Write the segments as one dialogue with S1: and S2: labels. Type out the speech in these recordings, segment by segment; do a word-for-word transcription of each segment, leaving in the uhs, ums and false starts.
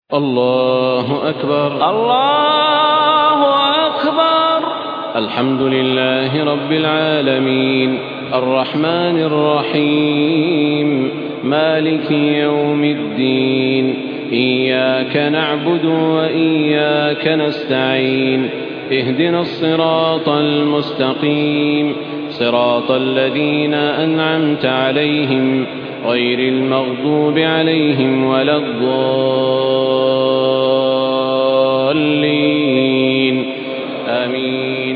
S1: الله أكبر الله أكبر. الحمد لله رب العالمين الرحمن الرحيم مالك يوم الدين. إياك نعبد وإياك نستعين. اهدنا الصراط المستقيم صراط الذين أنعمت عليهم غير المغضوب عليهم ولا الضالين آمين.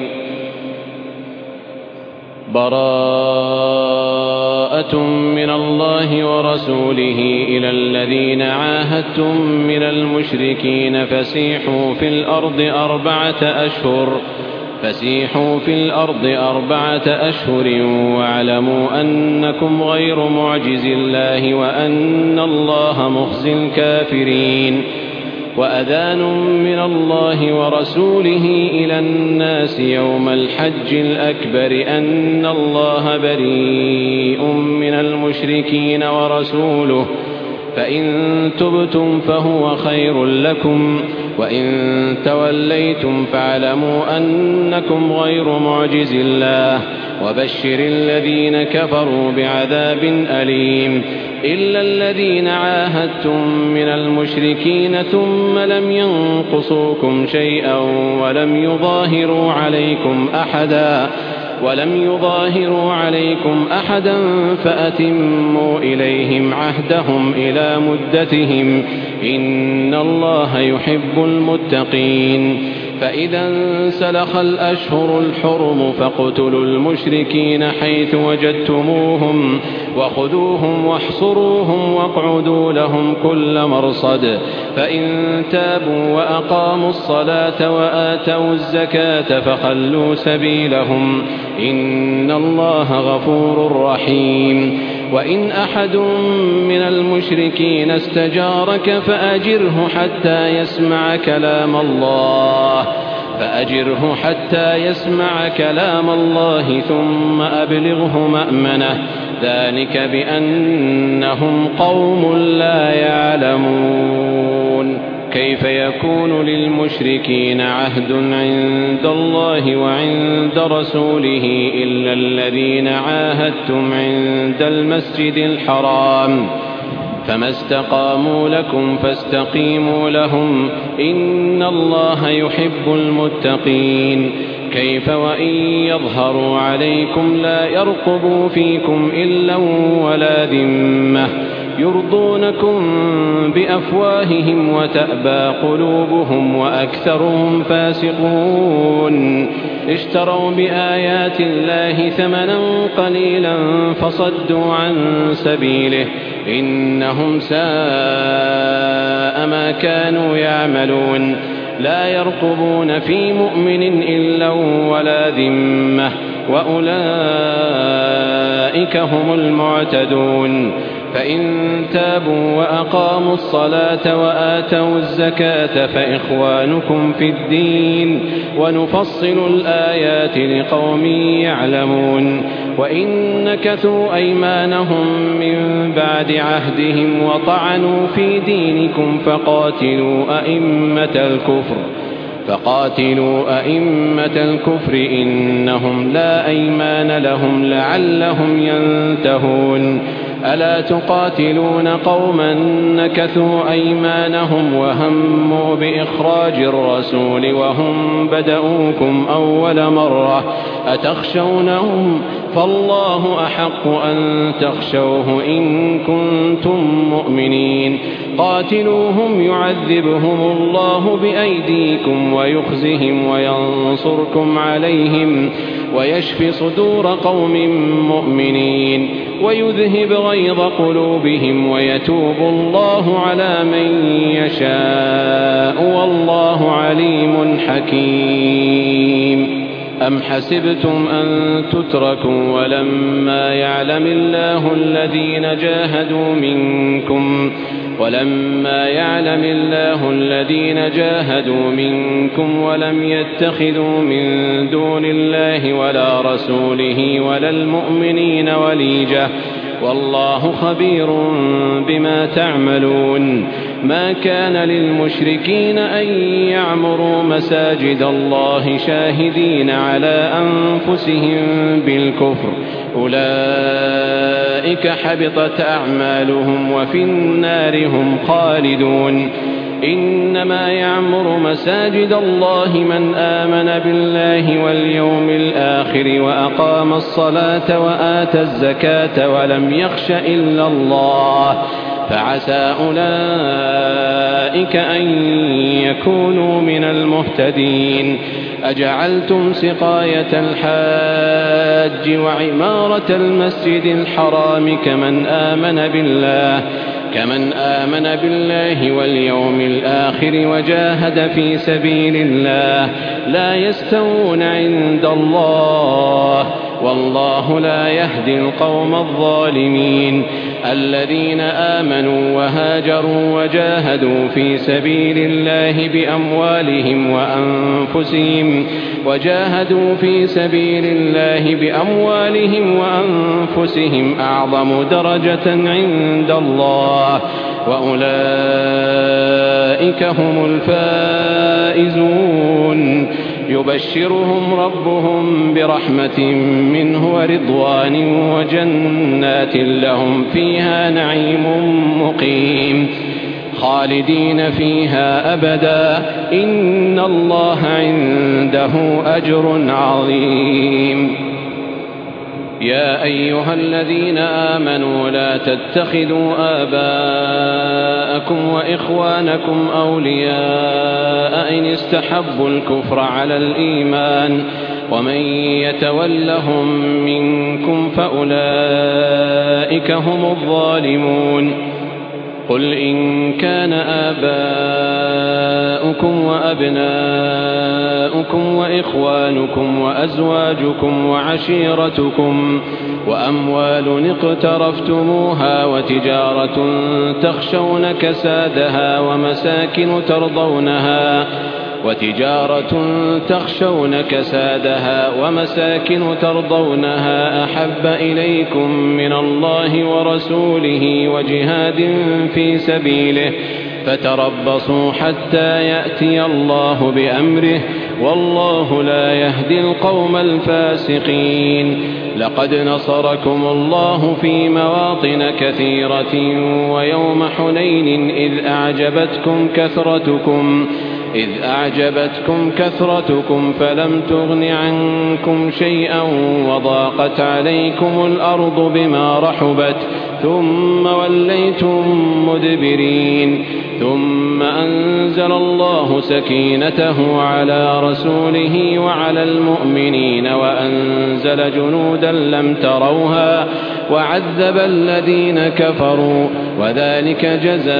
S1: براءة من الله ورسوله إلى الذين عاهدتم من المشركين فسيحوا في الأرض أربعة أشهر فسيحوا في الأرض أربعة أشهر واعلموا أنكم غير معجز الله وأن الله مخزي الكافرين. وأذان من الله ورسوله إلى الناس يوم الحج الأكبر أن الله بريء من المشركين ورسوله فإن تبتم فهو خير لكم وإن توليتم فاعلموا أنكم غير معجز الله وبشر الذين كفروا بعذاب أليم. إلا الذين عاهدتم من المشركين ثم لم ينقصوكم شيئا ولم يظاهروا عليكم أحدا ولم يظاهروا عليكم أحدا فأتموا إليهم عهدهم إلى مدتهم إن الله يحب المتقين. فإذا انسلخ الأشهر الحرم فاقتلوا المشركين حيث وجدتموهم وخذوهم واحصروهم واقعدوا لهم كل مرصد. فإن تابوا وأقاموا الصلاة وآتوا الزكاة فخلوا سبيلهم إن الله غفور رحيم. وإن أحد من المشركين استجارك فأجره حتى يسمع كلام الله فأجره حتى يسمع كلام الله ثم أبلغه مأمنه ذلك بأنهم قوم لا يعلمون. كيف يكون للمشركين عهد عند الله وعند رسوله إلا الذين عاهدتم عند المسجد الحرام فما استقاموا لكم فاستقيموا لهم إن الله يحب المتقين. كيف وإن يظهروا عليكم لا يرقبوا فيكم إلا ولا ذمة يرضونكم بأفواههم وتأبى قلوبهم وأكثرهم فاسقون. اشتروا بآيات الله ثمنا قليلا فصدوا عن سبيله إنهم ساء ما كانوا يعملون. لا يرقبون في مؤمن إلا ولا ذمة وأولئك هم المعتدون. فإن تابوا وأقاموا الصلاة وآتوا الزكاة فإخوانكم في الدين ونفصل الآيات لقوم يعلمون. وإن نكثوا أيمانهم من بعد عهدهم وطعنوا في دينكم فقاتلوا أئمة الكفر فقاتلوا أئمة الكفر إنهم لا أيمان لهم لعلهم ينتهون. ألا تقاتلون قوما نكثوا أيمانهم وهموا بإخراج الرسول وهم بدؤوكم أول مرة أتخشونهم فالله أحق أن تخشوه إن كنتم مؤمنين. قاتلوهم يعذبهم الله بأيديكم ويخزهم وينصركم عليهم ويشفي صدور قوم مؤمنين ويذهب غيظ قلوبهم ويتوب الله على من يشاء والله عليم حكيم. أم حسبتم أن تتركوا ولما يعلم الله الذين جاهدوا منكم ولما يعلم الله الذين جاهدوا منكم ولم يتخذوا من دون الله ولا رسوله ولا المؤمنين وليجة والله خبير بما تعملون. ما كان للمشركين أن يعمروا مساجد الله شاهدين على أنفسهم بالكفر، أولئك حبطت أعمالهم وفي النار هم خالدون. إنما يعمر مساجد الله من آمن بالله واليوم الآخر وأقام الصلاة وآتى الزكاة ولم يخش إلا الله، فعسى أولئك أن يكونوا من المهتدين. أجعلتم سقاية الحاج وعمارة المسجد الحرام كمن آمن بالله كمن آمن بالله واليوم الآخر وجاهد في سبيل الله لا يستوون عند الله، والله لا يهدي القوم الظالمين. الذين آمنوا وهاجروا وجاهدوا في سبيل الله بأموالهم وأنفسهم وجاهدوا في سبيل الله بأموالهم وأنفسهم أعظم درجة عند الله، وأولئك هم الفائزون. يبشرهم ربهم برحمة منه ورضوان وجنات لهم فيها نعيم مقيم خالدين فيها أبدا، إن الله عنده أجر عظيم. يا أيها الذين آمنوا لا تتخذوا آباءكم وإخوانكم أولياء إن استحبوا الكفر على الإيمان، ومن يتولهم منكم فأولئك هم الظالمون. قل إن كان آباؤكم وأبناؤكم وإخوانكم وأزواجكم وعشيرتكم وأموال اقترفتموها وتجارة تخشون كسادها ومساكن ترضونها وتجارة تخشون كسادها ومساكن ترضونها أحب إليكم من الله ورسوله وجهاد في سبيله فتربصوا حتى يأتي الله بأمره، والله لا يهدي القوم الفاسقين. لقد نصركم الله في مواطن كثيرة ويوم حنين إذ أعجبتكم كثرتكم إذ أعجبتكم كثرتكم فلم تغن عنكم شيئا وضاقت عليكم الأرض بما رحبت ثم وليتم مدبرين، ثم أنزل الله سكينته على رسوله وعلى المؤمنين وأنزل جنودا لم تروها وعذب الذين كفروا، وذلك جزاء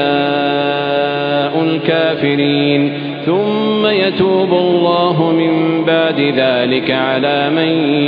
S1: الكافرين. ثم يتوب الله من بعد ذلك على من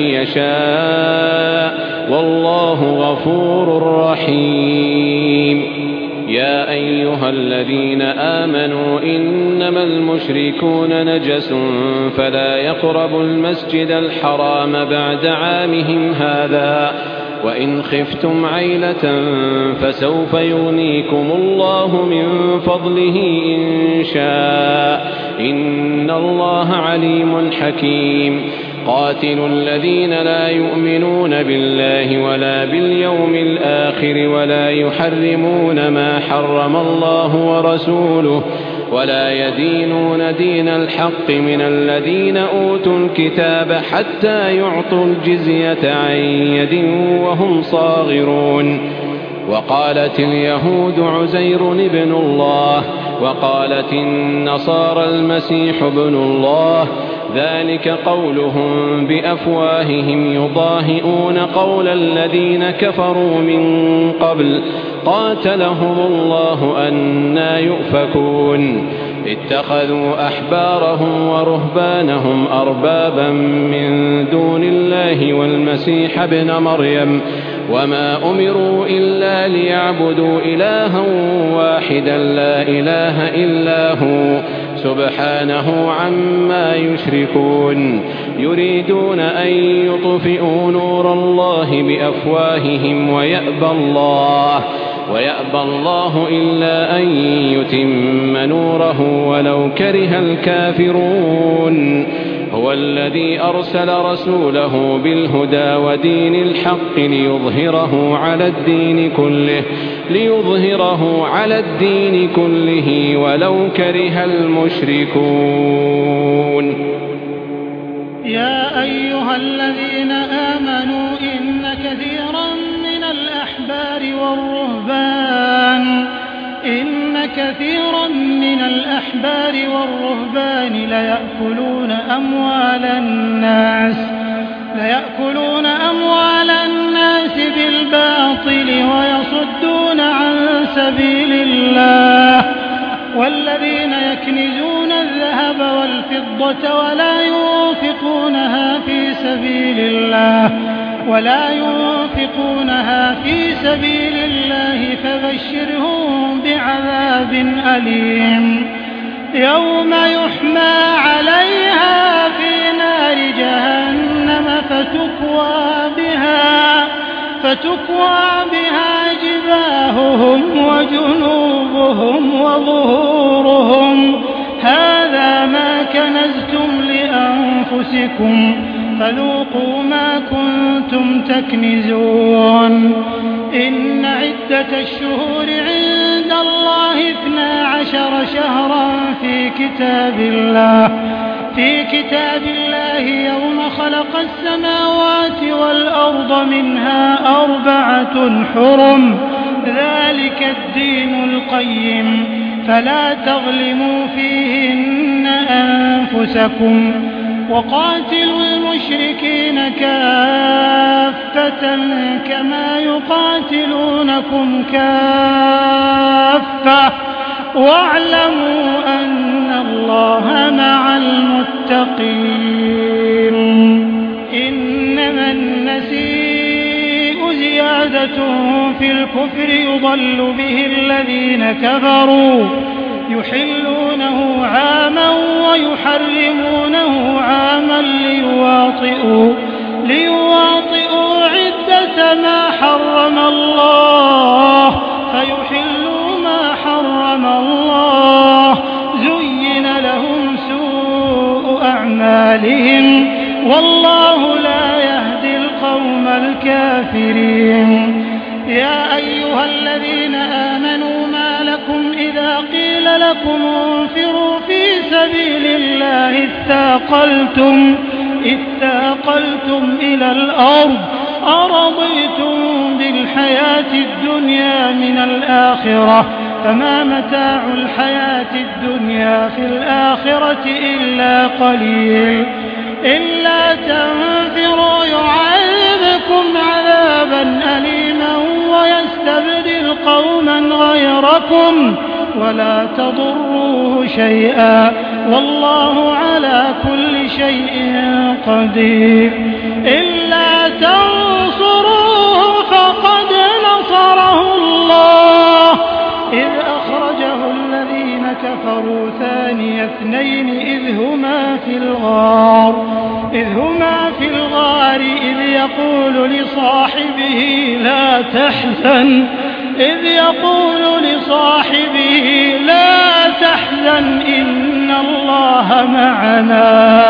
S1: يشاء، والله غفور رحيم. يا أيها الذين آمنوا إنما المشركون نجس فلا يقربوا المسجد الحرام بعد عامهم هذا، وإن خفتم عيلة فسوف يغنيكم الله من فضله إن شاء، إن الله عليم حكيم. قاتلوا الذين لا يؤمنون بالله ولا باليوم الآخر ولا يحرمون ما حرم الله ورسوله ولا يدينون دين الحق من الذين أوتوا الكتاب حتى يعطوا الجزية عن يد وهم صاغرون. وقالت اليهود عزير ابن الله وقالت النصارى المسيح ابن الله، ذلك قولهم بأفواههم يضاهئون قول الذين كفروا من قبل، قاتلهم الله أنى يؤفكون. اتخذوا أحبارهم ورهبانهم أربابا من دون الله والمسيح ابن مريم وما أمروا إلا ليعبدوا إلها واحدا لا إله إلا هو سبحانه عما يشركون يريدون أن يطفئوا نور الله بأفواههم ويأبى الله ويأبى الله إلا أن يتم نوره ولو كره الكافرون هو الذي أرسل رسوله بالهدى ودين الحق ليظهره على الدين كله ليظهره على الدين كله ولو كره المشركون.
S2: يا أيها الذين آمنوا إن كثيرا من الأحبار والرهبان إن كثيرا من الأحبار والرهبان ليأكلون أموال الناس ليأكلون أموال الناس بالباطل ويصدون عن سبيل الله والذين يكنزون الذهب والفضة ولا ينفقونها في سبيل الله ولا ينفقونها في سبيل الله فبشرهم بعذاب أليم يوم يحمى عليها في نار جهنم فتكوى بها فتكوى بها جباههم وجنوبهم وظهورهم هذا ما كنزتم لأنفسكم فذوقوا ما كنتم تكنزون. إن عدة الشهور عند الله اثنا عشر شهرا في كتاب الله في كتاب الله يوم خلق السماوات والأرض منها أربعة حرم ذلك الدين القيم فلا تظلموا فيهن أنفسكم وقاتلوا المشركين كافة كما يقاتلونكم كافة واعلموا أن الله مع المتقين. إنما النسيء زيادة في الكفر يضل به الذين كفروا يحلونه عاما ويحرمونه عاما ليواطئوا ليواطئوا عدة ما حرم الله فيحلوا ما حرم الله زين لهم سوء أعمالهم والله لا يهدي القوم الكافرين. يا أيها الذين آمنوا ما لكم إذا قيل لكم انفروا في سبيل الله اثاقلتم اثاقلتم إلى الأرض أرضيتم بالحياة الدنيا من الآخرة فما متاع الحياة الدنيا في الآخرة إلا قليل. إلا تنفروا يعذبكم عذابا أليما ويستبدل قوما غيركم ولا تضروه شيئا والله على كل شيء قدير. إلا تنصروه فقد نصره الله إذ أخرجه الذين كفروا ثاني اثنين إذ هما في الغار إذ هما في الغار إذ يقول لصاحبه لا تحزن إذ يقول لصاحبه لا تحزن إن الله معنا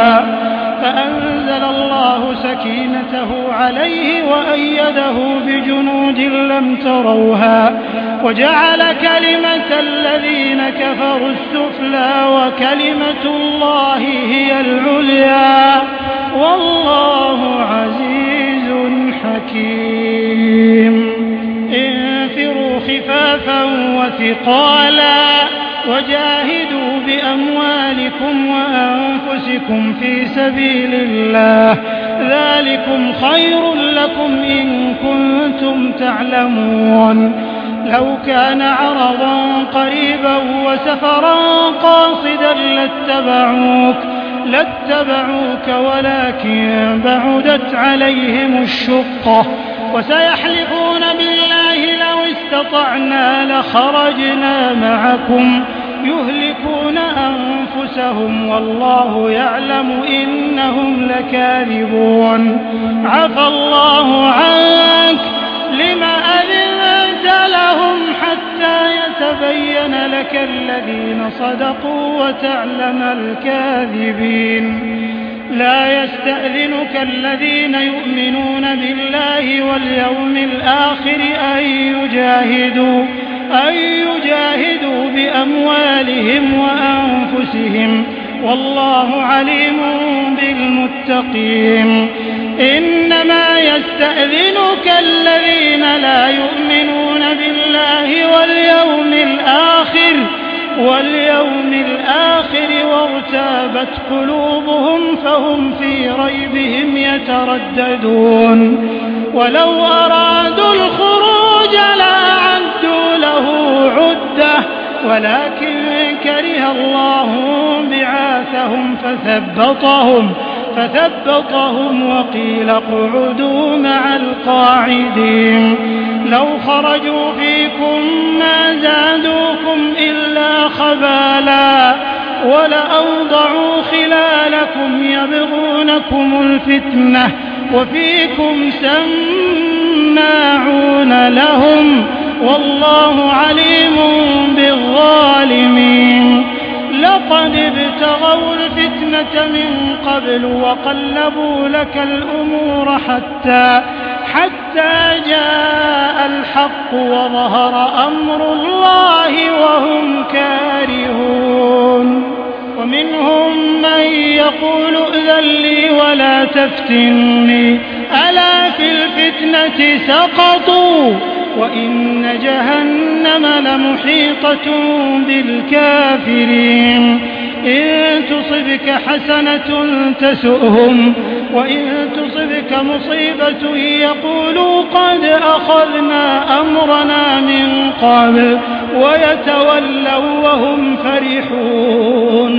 S2: فأنزل الله سكينته عليه وأيده بجنود لم تروها وجعل كلمة الذين كفروا السفلى وكلمة الله هي العليا والله عزيز حكيم. انفروا خفافا وثقالا وجاهدوا بأموالكم وأنفسكم في سبيل الله ذلكم خير لكم إن كنتم تعلمون. لو كان عرضا قريبا وسفرا قاصدا لاتبعوك لاتبعوك ولكن بعدت عليهم الشقة وسيحلفون بالله لو استطعنا لخرجنا معكم يهلكون أنفسهم والله يعلم إنهم لكاذبون عفى الله عنك لما أذنت لهم حتى يتبين لك الذين صدقوا وتعلم الكاذبين لا يستأذنك الذين يؤمنون بالله واليوم الآخر أن يجاهدوا أن يجاهدوا بأموالهم وأنفسهم والله عليم بالمتقين إنما يستأذنك الذين لا يؤمنون بالله واليوم الآخر واليوم الآخر وارتابت قلوبهم فهم في ريبهم يترددون ولو أرادوا الخروج لأعدوا له عدة ولكن كره الله بعاثهم فثبطهم فثبطهم وقيل اقعدوا مع القاعدين لو خرجوا فيكم ما زادوكم إلا خبالا ولأوضعوا خلالكم يبغونكم الفتنة وفيكم سماعون لهم والله عليم بالظالمين لقد ابتغوا الفتنة من قبل وقلبوا لك الأمور حتى حتى جاء الحق وظهر أمر الله وهم كارهون ومنهم من يقول ائذن لي ولا تفتني ألا في الفتنة سقطوا وإن جهنم لمحيطة بالكافرين إن تصبك حسنة تسؤهم وإن تصبك مصيبة يقولوا قد أخذنا أمرنا من قبل ويتولوا وهم فرحون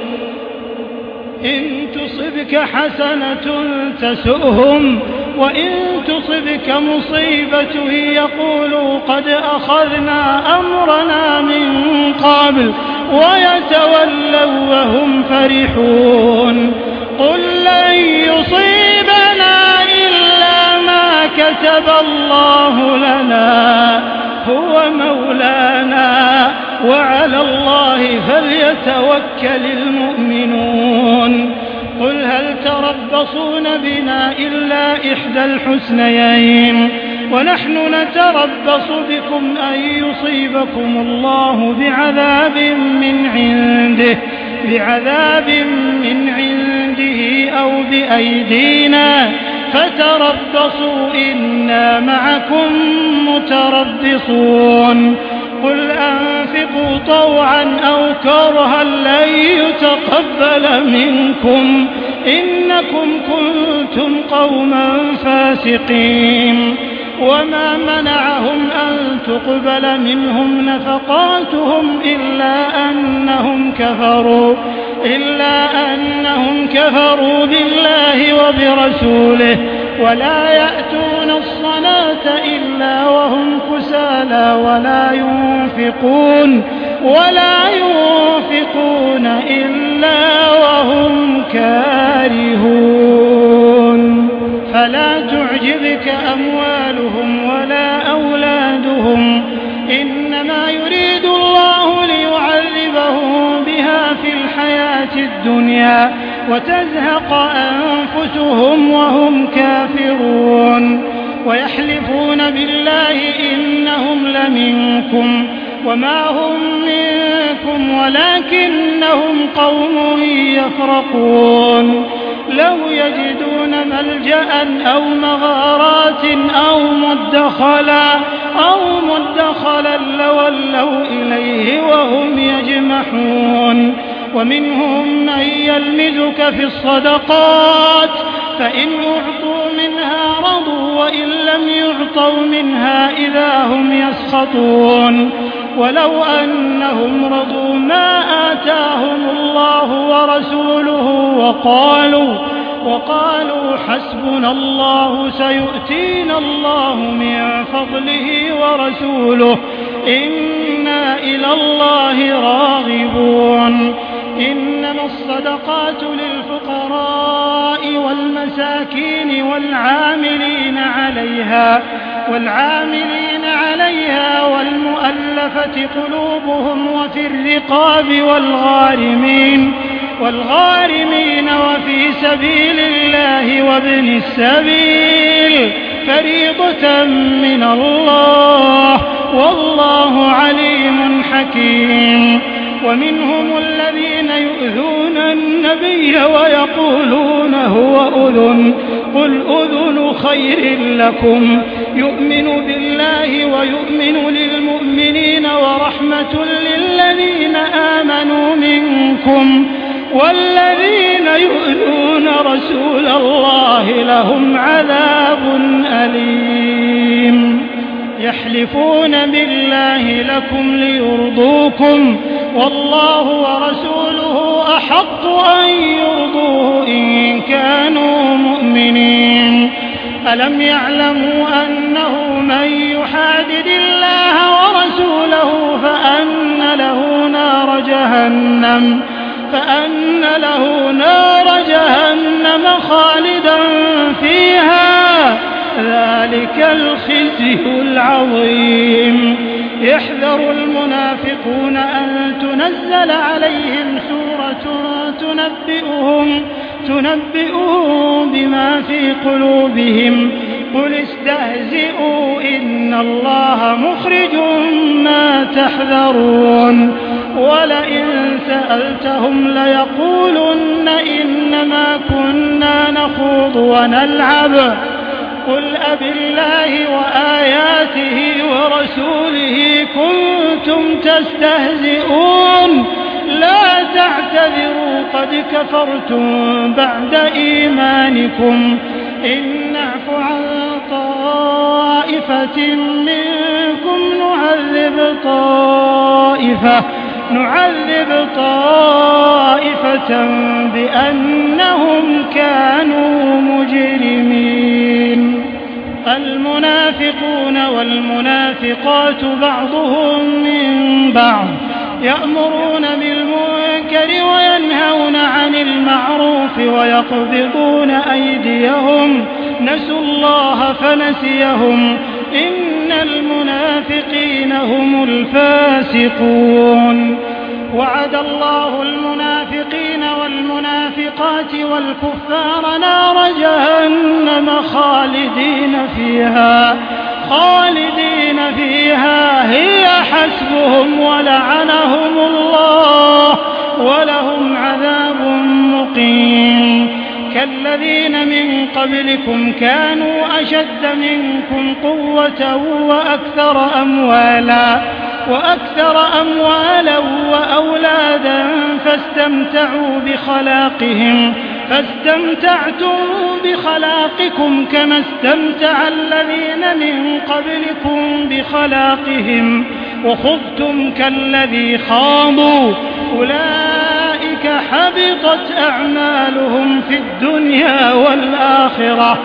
S2: إن تصبك حسنة تسؤهم وإن تصبك مصيبة يقولوا قد أخذنا أمرنا من قبل ويتولوا وهم فرحون قل لن يصيبنا إلا ما كتب الله لنا هو مولانا وعلى الله فليتوكل المؤمنون قل هل تربصون بنا إلا إحدى الحسنيين ونحن نتربص بكم أن يصيبكم الله بعذاب من عنده بعذاب من عنده أو بأيدينا فتربصوا إنا معكم متربصون قل أنفقوا طوعا أو كرها لن يتقبل منكم إنكم كنتم قوما فاسقين وما منعهم أن تقبل منهم نفقاتهم إلا أنهم كفروا إلا أنهم كفروا بالله وبرسوله ولا يأتون الصلاة إلا وهم كسالى ولا ينفقون ولا ينفقون إلا وهم كارهون فلا تعجبك أموالهم ولا أولادهم إنما يريد الله ليعذبهم بها في الحياة الدنيا وتزهق أنفسهم وهم كافرون ويحلفون بالله إنهم لمنكم وما هم منكم ولكنهم قوم يفرقون لو يجدون ملجأ أو مغارات أو مدخلا أو مدخلا لولوا إليه وهم يجمحون ومنهم من يلمزك في الصدقات فإن أعطوا منها رضوا وإن لم يعطوا منها إذا هم يسخطون ولو أنهم رضوا ما آتاهم الله ورسوله وقالوا وقالوا حسبنا الله سيؤتينا الله من فضله ورسوله إنا إلى الله راغبون. إنما الصدقات للفقراء والمساكين والعاملين عليها والعاملين عليها والمؤلفة قلوبهم وفي الرقاب والغارمين والغارمين وفي سبيل الله وابن السبيل فريضة من الله والله عليم حكيم. ومنهم الذين يؤذون النبي ويقولون هو أذن قل أذن خير لكم يؤمن بالله ويؤمن للمؤمنين ورحمة للذين آمنوا منكم والذين يؤذون رسول الله لهم عذاب أليم. يحلفون بالله لكم ليرضوكم والله ورسوله أحق أن يرضوه إن كانوا مؤمنين. ألم يعلموا أنه من يحادد الله ورسوله فأن له نار جهنم فأن له نار جهنم خالدا فيها ذلك الخزي العظيم. يحذر المنافقون أن تنزل عليهم سورة تنبئهم تنبئهم بما في قلوبهم قل استهزئوا إن الله مخرج ما تحذرون. ولئن سألتهم ليقولن إنما كنا نخوض ونلعب قل أبالله وآياته ورسوله كنتم تستهزئون لا تعتذروا قد كفرتم بعد إيمانكم إن نعف عن طائفة منكم نعذب طائفة نعذب طائفة بأنهم كانوا مجرمين. المنافقون والمنافقات بعضهم من بعض يأمرون بالمنكر وينهون عن المعروف ويقبضون أيديهم نسوا الله فنسيهم إن المنافقين هم الفاسقون. وعد الله المنافقين والمنافقات والكفار نار جهنم خالدين فيها خالدين فيها هي حسبهم ولعنهم الله ولهم عذاب مقيم. كالذين من قبلكم كانوا أشد منكم قوة وأكثر أموالا وأكثر أموالا وأولادا فاستمتعوا بخلاقهم فاستمتعتم بخلاقكم كما استمتع الذين من قبلكم بخلاقهم وخضتم كالذي خاضوا أولئك حبطت أعمالهم في الدنيا والآخرة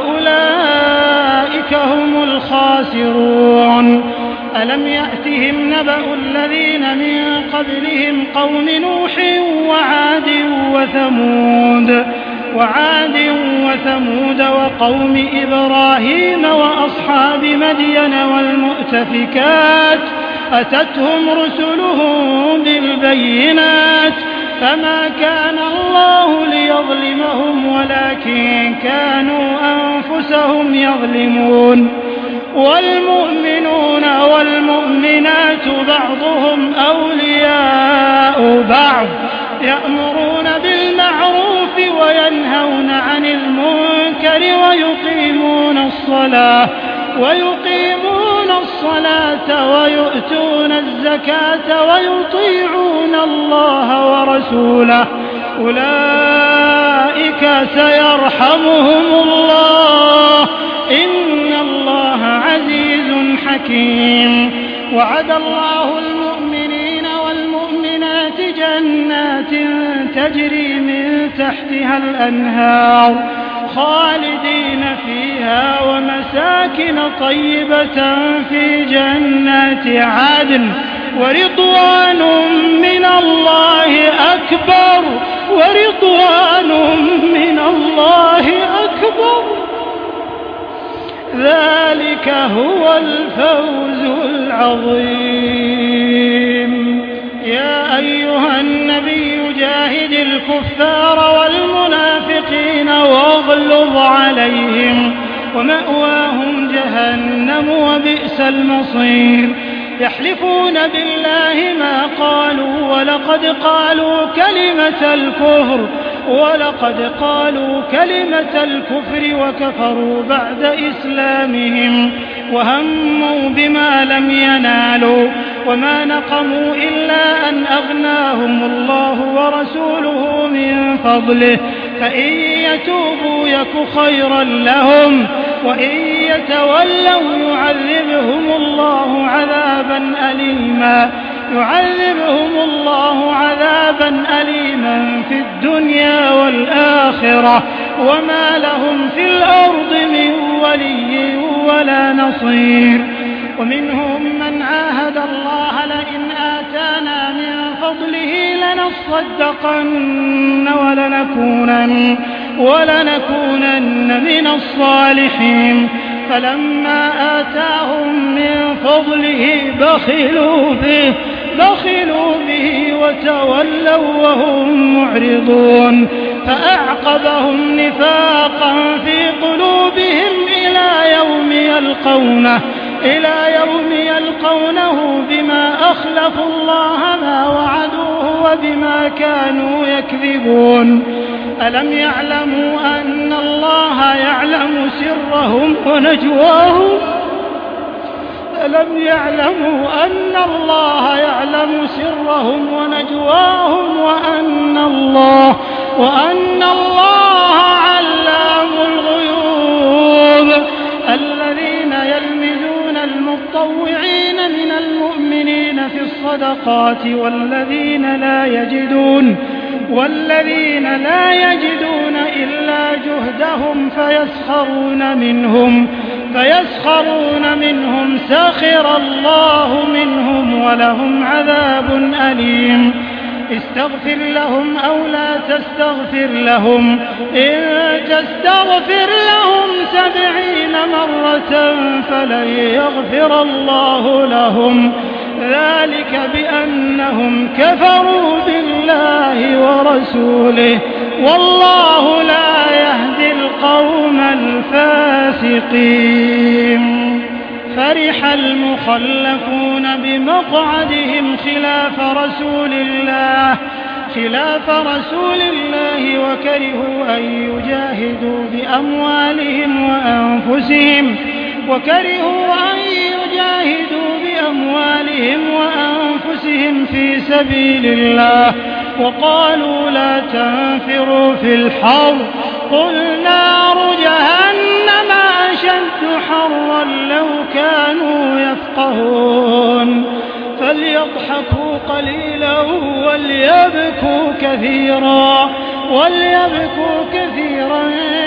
S2: وأولئك هم الخاسرون. ألم يأتهم نبأ الذين من قبلهم قوم نوح وعاد وثمود وعاد وثمود وقوم إبراهيم وأصحاب مدين والمؤتفكات أتتهم رسلهم بالبينات فما كان الله ليظلمهم ولكن كانوا أنفسهم يظلمون. والمؤمنون والمؤمنات بعضهم أولياء بعض يأمرون بالمعروف وينهون عن المنكر ويقيمون الصلاة ويقيمون الصلاة ويؤتون الزكاة ويطيعون الله ورسوله أولئك سيرحمهم الله إن الله عزيز حكيم. وعد الله المؤمنين والمؤمنات جنات تجري من تحتها الأنهار خالدين فيها ومساكن طيبة في جنات عدن ورضوان من الله أكبر ورضوان من الله أكبر ذلك هو الفوز العظيم. يا أيها النبي جاهد الكفار والمنافقين واغلظ عليهم ومأواهم جهنم وبئس المصير. يحلفون بالله ما قالوا ولقد قالوا كلمة الكفر ولقد قالوا كلمة الكفر وكفروا بعد إسلامهم وهموا بما لم ينالوا وما نقموا إلا أن أغناهم الله ورسوله من فضله فإن يتوبوا يك خيرا لهم وإن يتولوا يعذبهم الله عذابا أليما يعذبهم الله عذابا أليما في الدنيا والآخرة وما لهم في الأرض من ولي ولا نصير. ومنهم من عاهد الله لئن آتانا من فضله لنصدقن ولنكونن, ولنكونن من الصالحين فلما آتاهم من فضله بخلوا به بخلوا به وتولوا وهم معرضون فأعقبهم نفاقا في قلوبهم إلى يوم يلقونه إلى يوم يلقونه بما أخلفوا الله ما وعدوه وبما كانوا يكذبون. ألم يعلموا أن الله يعلم سرهم ونجواهم ألم يعلموا أن الله يعلم سرهم ونجواهم وأن الله وأن الله علام الغيوب. الذين يلمزون المتطوعين من المؤمنين في الصدقات والذين لا يجدون والذين لا يجدون إلا جهدهم فيسخرون منهم فيسخرون منهم سخر الله منهم ولهم عذاب أليم. استغفر لهم أو لا تستغفر لهم إن تستغفر لهم سبعين مرة فلن يغفر الله لهم ذلك بأنهم كفروا بالله ورسوله والله لا يهدي القوم الفاسقين. فرح المخلفون بمقعدهم خلاف رسول الله خلاف رسول الله وكرهوا أن يجاهدوا بأموالهم وأنفسهم وكرهوا أن يجاهدوا بأموالهم وأنفسهم في سبيل الله وقالوا لا تنفروا في الحر قل نار جهنم أشد حرا لو كانوا يفقهون. فليضحكوا قليلا وليبكوا كثيرا وليبكوا كثيرا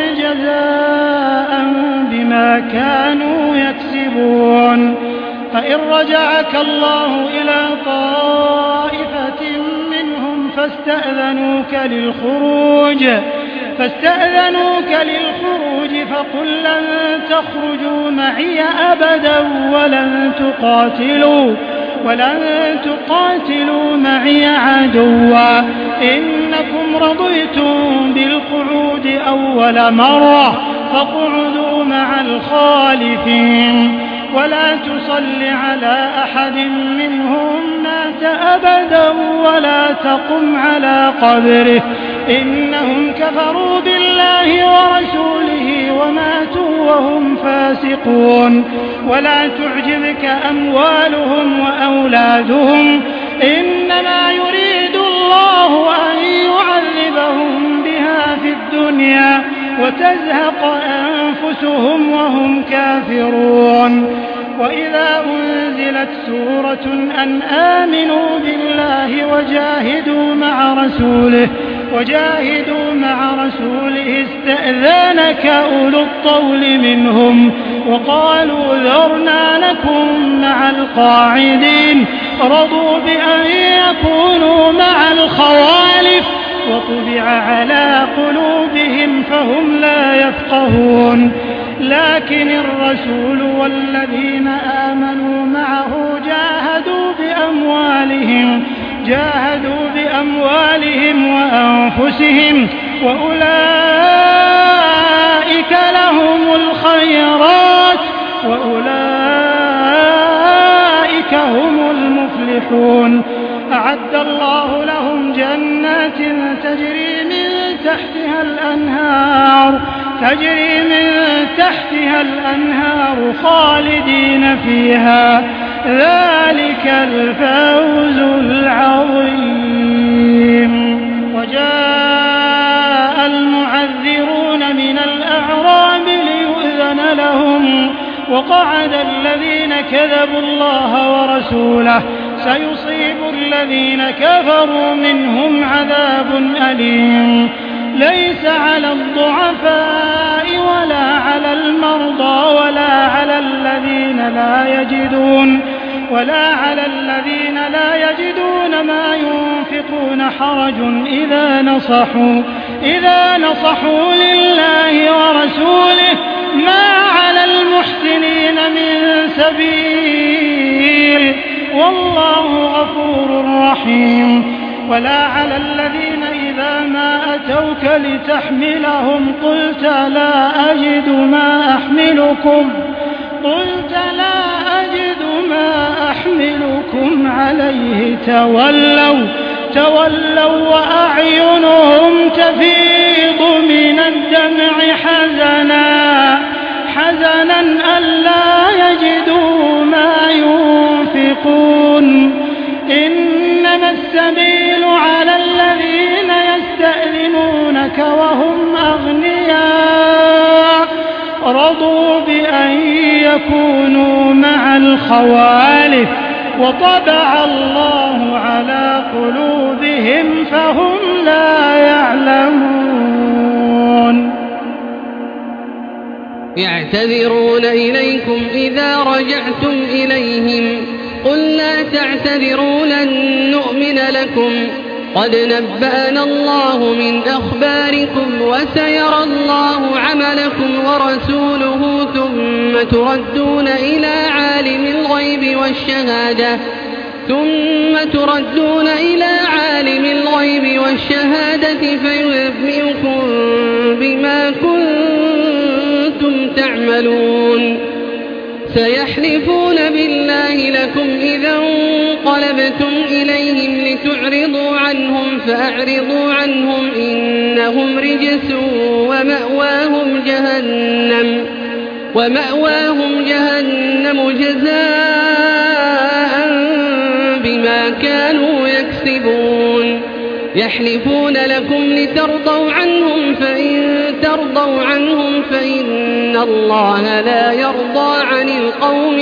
S2: جزاء بما كانوا يكسبون. فإن رجعك الله إلى طائفة منهم فاستأذنوك للخروج فاستأذنوك للخروج فقل لن تخرجوا معي أبدا ولن تقاتلوا ولن تقاتلوا معي عدوا إنكم رضيتم بالقعود أول مرة فاقعدوا مع الخالفين ولا تصل على أحد منهم مات أبدا ولا تقم على قبره إنهم كفروا بالله ورسوله وماتوا وهم فاسقون. ولا تعجبك أموالهم وأولادهم إنما يريد الله أن يعذبهم بها في الدنيا وتزهق أنفسهم وهم كافرون. وإذا أنزلت سورة أن آمنوا بالله وجاهدوا مع رسوله وجاهدوا مع رسوله استأذنك أولو الطول منهم وقالوا ذرنا نكن مع القاعدين رضوا بأن يكونوا مع الخوالف وطبع على قلوبهم فهم لا يفقهون لكن الرسول والذين آمنوا معه جاهدوا بأموالهم جاهدوا بأموالهم وأنفسهم وأولئك لهم الخيرات وأولئك هم المفلحون أعد الله لهم جنات تجري من تحتها الأنهار تجري من تحتها الأنهار خالدين فيها ذلك الفوز العظيم. وجاء المعذرون من الأعراب ليؤذن لهم وقعد الذين كذبوا الله ورسوله سيصيب الذين كفروا منهم عذاب أليم ليس على الضعفاء ولا على المرضى ولا على الذين لا يجدون ولا على الذين لا يجدون ما ينفقون حرج إذا نصحوا إذا نصحوا لله ورسوله ما على المحسنين من سبيل والله غفور رحيم. ولا على الذين إذا ما أتوك لتحملهم قلت لا أجد ما أحملكم قلت لا أجد ما أحملكم عليه تولوا تولوا وأعينهم تفيض من الدمع حزنا حزنا ألا يجدوا ما ينفقون إنما السبيل على الذين يستأذنونك وهم أغنياء رضوا بأن يكونوا مع الخوالف وطبع الله على قلوبهم فهم لا يعلمون.
S3: يعتذرون إليكم إذا رجعتم إليهم قل لا تعتذروا لن نؤمن لكم قد نبأنا الله من أخباركم وسيرى الله عملكم ورسوله ثم تردون إلى عالم الغيب والشهادة ثم تردون إلى عالم الغيب والشهادة فينبئكم بما كنتم تعملون. سيحلفون بالله لكم إذا انقلبتم إليهم لتعرضوا عنهم فأعرضوا عنهم إنهم رجس ومأواهم جهنم ومأواهم جهنم جزاء بما كانوا يكسبون. يحلفون لكم لترضوا عنهم فإن ترضوا عنهم فإن الله لا يرضى عن القوم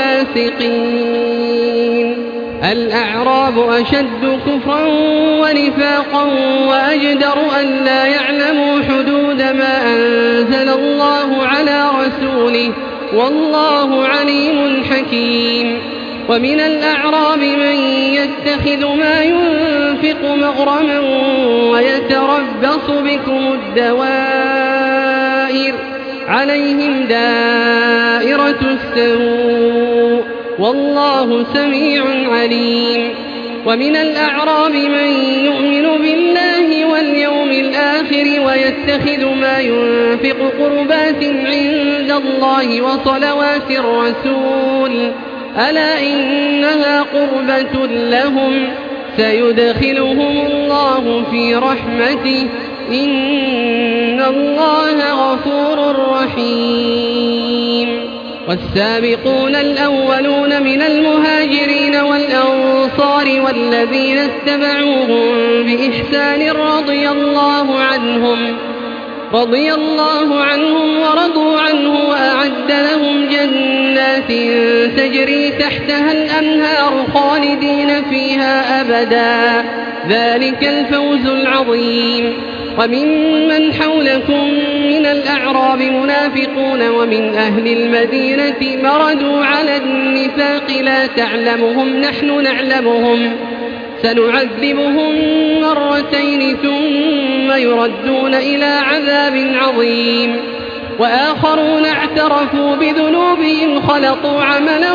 S3: الفاسقين. الأعراب أشد كفرا ونفاقا وأجدر أن لا يعلموا حدود ما أنزل الله على رسوله والله عليم حكيم. ومن الأعراب من يتخذ ما ينفق مغرما ويتربص بكم الدوائر عليهم دائرة السوء والله سميع عليم. ومن الأعراب من يؤمن بالله واليوم الآخر ويتخذ ما ينفق قربات عند الله وصلوات الرسول ألا إنها قربة لهم سيدخلهم الله في رحمته إن الله غفور رحيم. والسابقون الأولون من المهاجرين والأنصار والذين اتبعوهم بإحسان رضي الله عنهم رضي الله عنهم ورضوا عنه وأعد لهم جنات تجري تحتها الأنهار خالدين فيها أبدا ذلك الفوز العظيم. وممن حولكم من الأعراب منافقون ومن أهل المدينة مردوا على النفاق لا تعلمهم نحن نعلمهم سنعذبهم مرتين ثم يردون إلى عذاب عظيم. وآخرون اعترفوا بذنوبهم خلطوا عملا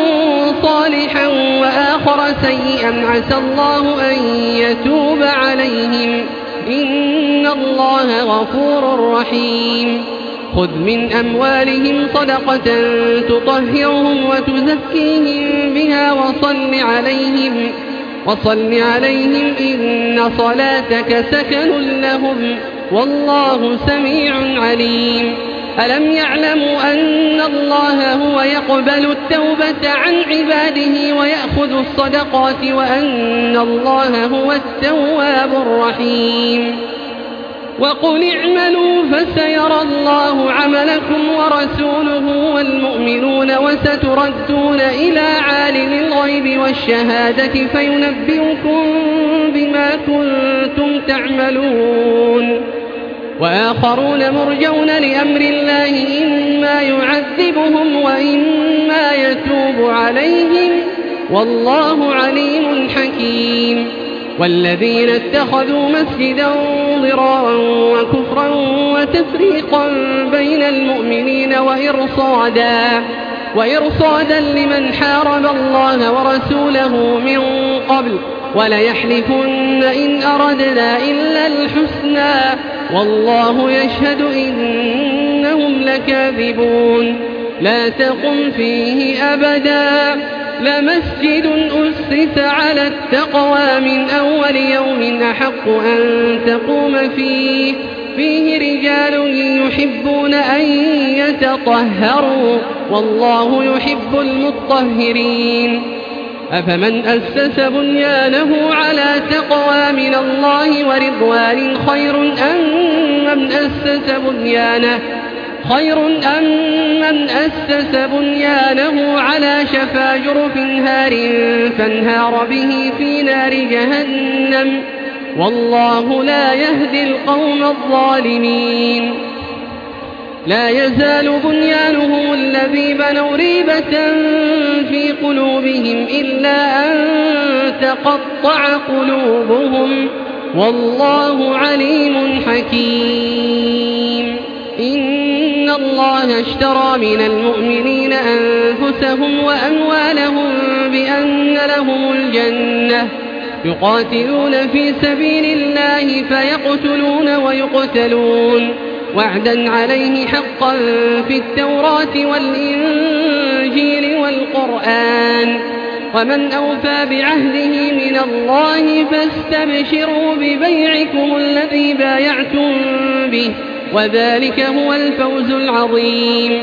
S3: صالحا وآخر سيئا عسى الله أن يتوب عليهم إن الله غفور رحيم. خذ من أموالهم صدقة تطهرهم وتزكيهم بها وصل عليهم وصل عليهم إن صلاتك سكن لهم والله سميع عليم. ألم يعلموا أن الله هو يقبل التوبة عن عباده ويأخذ الصدقات وأن الله هو التواب الرحيم. وقل اعملوا فسيرى الله عملكم ورسوله والمؤمنون وستردون إلى عالم الغيب والشهادة فينبئكم بما كنتم تعملون. وآخرون مرجون لأمر الله إما يعذبهم وإما يتوب عليهم والله عليم حكيم. والذين اتخذوا مسجدا ضرارا وكفرا وتفريقا بين المؤمنين وإرصادا وإرصادا لمن حارب الله ورسوله من قبل وليحلفن إن أردنا إلا الحسنى والله يشهد إنهم لكاذبون. لا تقم فيه أبدا لمسجد أسس على التقوى من أول يوم أحق أن تقوم فيه فيه رجال يحبون أن يتطهروا والله يحب المطهرين. أفمن أسس بنيانه على تقوى من الله ورضوان خير أم من أسس بنيانه خير أم من أسس بنيانه على شفا جرف هار فانهار به في نار جهنم والله لا يهدي القوم الظالمين. لا يزال بنيانهم الذي بنوا ريبة في قلوبهم إلا أن تقطع قلوبهم والله عليم حكيم. إن الله اشترى من المؤمنين أنفسهم وأموالهم بأن لهم الجنة يقاتلون في سبيل الله فيقتلون ويقتلون وعدا عليه حقا في التوراة والإنجيل والقرآن ومن أوفى بعهده من الله فاستبشروا ببيعكم الذي بايعتم به وذلك هو الفوز العظيم.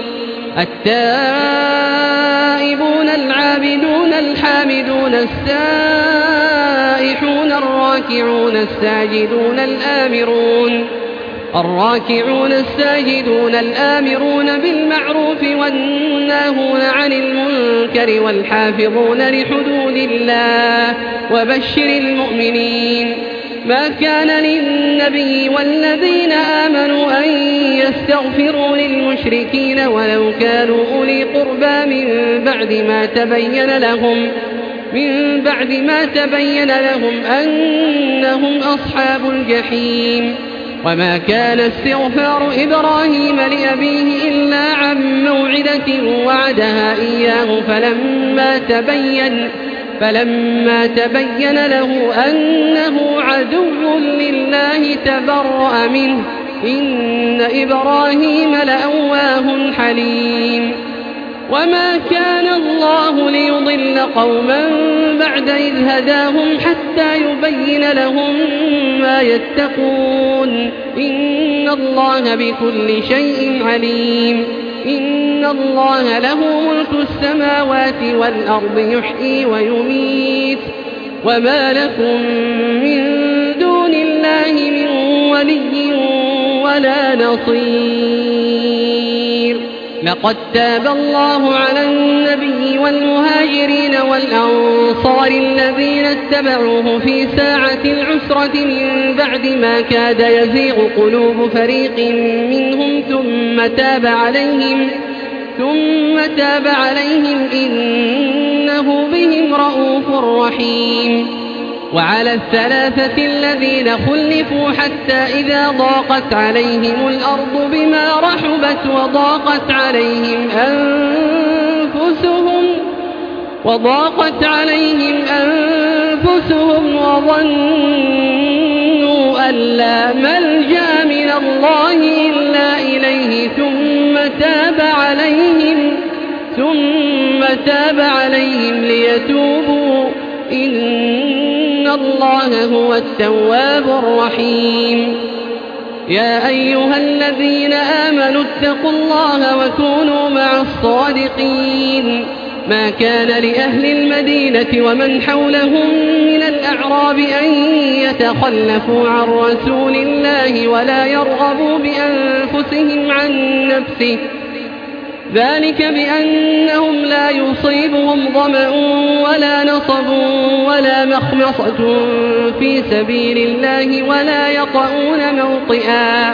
S3: التائبون العابدون الحامدون السائحون الراكعون الساجدون الآمرون الراكعون الساجدون الآمرون بالمعروف والناهون عن المنكر والحافظون لحدود الله وبشر المؤمنين. ما كان للنبي والذين آمنوا أن يستغفروا للمشركين ولو كانوا أولي قربى من بعد ما تبين لهم من بعد ما تبين لهم أنهم أصحاب الجحيم. وما كان استغفار إبراهيم لأبيه إلا عن موعدة وعدها إياه فلما تبين فلما تبين له أنه عدو لله تبرأ منه إن إبراهيم لأواه حليم. وما كان الله ليضل قوما بعد إذ هداهم حتى يبين لهم ما يتقون إن الله بكل شيء عليم. إن الله له ملك السماوات والأرض يحيي ويميت وما لكم من دون الله من ولي ولا نصير. لقد تاب الله على النبي والمهاجرين والأنصار الذين اتبعوه في ساعة العسرة من بعد ما كاد يزيغ قلوب فريق منهم ثم تاب عليهم ثم تاب عليهم إنه بهم رءوف رحيم. وعلى الثلاثة الذين خلفوا حتى إذا ضاقت عليهم الأرض بما رحبت وضاقت عليهم أنفسهم وضاقت عليهم أنفسهم وظنوا أن لا ملجأ من الله إلا إليه ثم تاب عليهم ثم تاب عليهم ليتوبوا إن الله هو التواب الرحيم. يا أيها الذين آمنوا اتقوا الله وكونوا مع الصادقين. ما كان لأهل المدينة ومن حولهم من الأعراب أن يتخلفوا عن رسول الله ولا يرغبوا بأنفسهم عن نفسه، ذلك بأنهم لا يصيبهم ظمأ ولا نصب ولا مخمصة في سبيل الله ولا يطؤون موطئا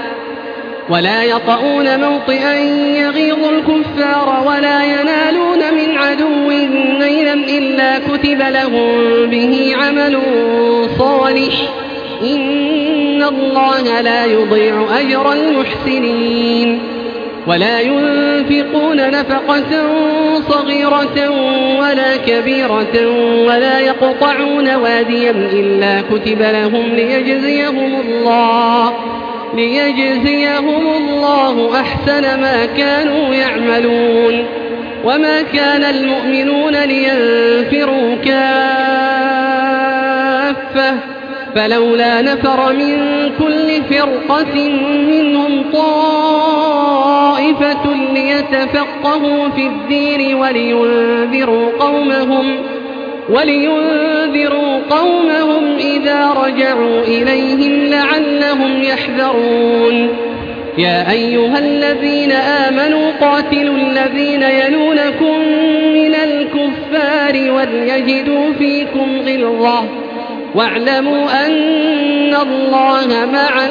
S3: ولا يطؤون موطئا يغيظ الكفار ولا ينالون من عدو نيلا إلا كتب لهم به عمل صالح إن الله لا يضيع أجر المحسنين. ولا ينفقون نفقة صغيرة ولا كبيرة ولا يقطعون واديا إلا كتب لهم ليجزيهم الله ليجزيهم الله أحسن ما كانوا يعملون. وما كان المؤمنون لينفروا كافة فلولا نفر من كل فرقة منهم طائفة ليتفقهوا في الدين ولينذروا قومهم ولينذروا قومهم إذا رجعوا إليهم لعلهم يحذرون. يا أيها الذين آمنوا قاتلوا الذين يلونكم من الكفار وليجدوا فيكم غلظة واعلموا أن الله مع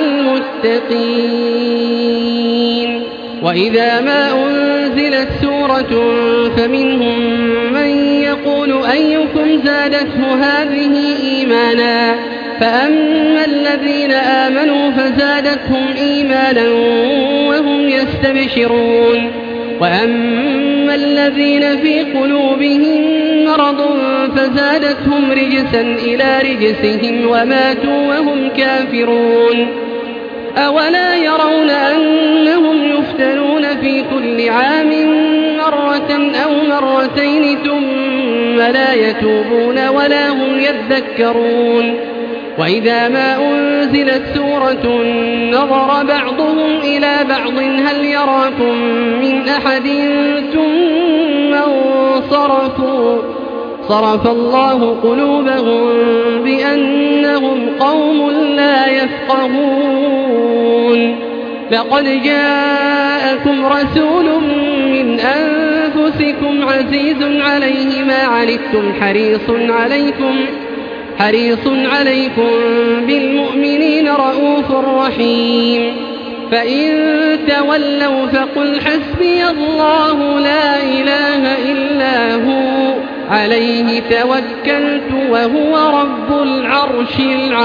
S3: المتقين. وإذا ما أنزلت سورة فمنهم من يقول أيكم زادته هذه إيمانا فأما الذين آمنوا فزادتهم إيمانا وهم يستبشرون وأما الذين في قلوبهم مرض فزادتهم رجسا إلى رجسهم وماتوا وهم كافرون. أولا يرون أنهم يفتنون في كل عام مرة أو مرتين ثم لا يتوبون ولا هم يذكرون. وإذا ما أنزلت سورة نظر بعضهم إلى بعض هل يراكم من أحد ثم انصرفوا صرف الله قلوبهم بأنهم قوم لا يفقهون. لقد جاءكم رسول من أنفسكم عزيز عليه ما عنتم حريص عليكم حريص عليكم بالمؤمنين رءوف رحيم. فإن تولوا فقل حسبي الله لا إله إلا هو عليه توكلت وهو رب العرش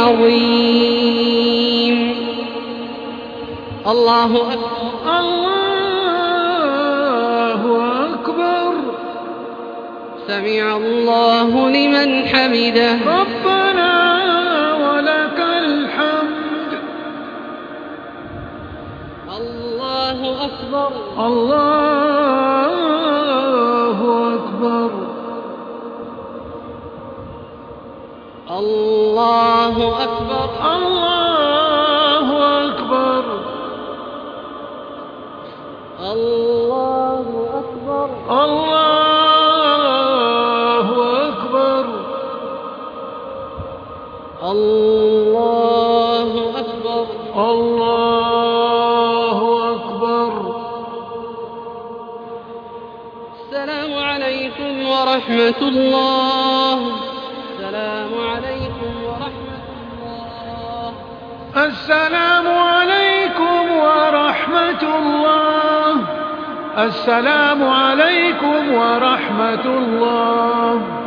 S3: العظيم. الله أكبر
S2: الله أكبر.
S3: سمع الله لمن حمده.
S2: ربنا ولك الحمد.
S3: الله أكبر.
S2: الله أكبر.
S3: الله أكبر.
S2: الله أكبر.
S3: الله أكبر.
S2: الله أكبر.
S3: الله أكبر.
S2: الله أكبر.
S3: السلام عليكم ورحمة الله. السلام عليكم ورحمة الله.
S2: السلام عليكم ورحمة الله. السلام عليكم ورحمة الله.